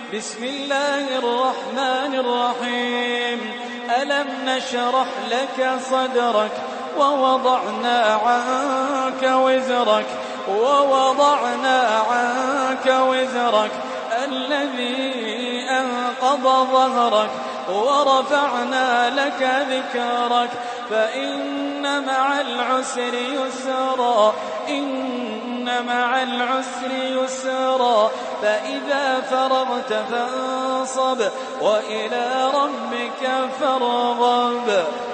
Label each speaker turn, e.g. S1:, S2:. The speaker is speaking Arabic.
S1: بسم الله الرحمن الرحيم. ألم نشرح لك صدرك ووضعنا عنك وزرك الذي أنقض ظهرك ورفعنا لك ذكرك فإن مع العسر يسرا فإذا فرغت فانصب وإلى ربك فارغب.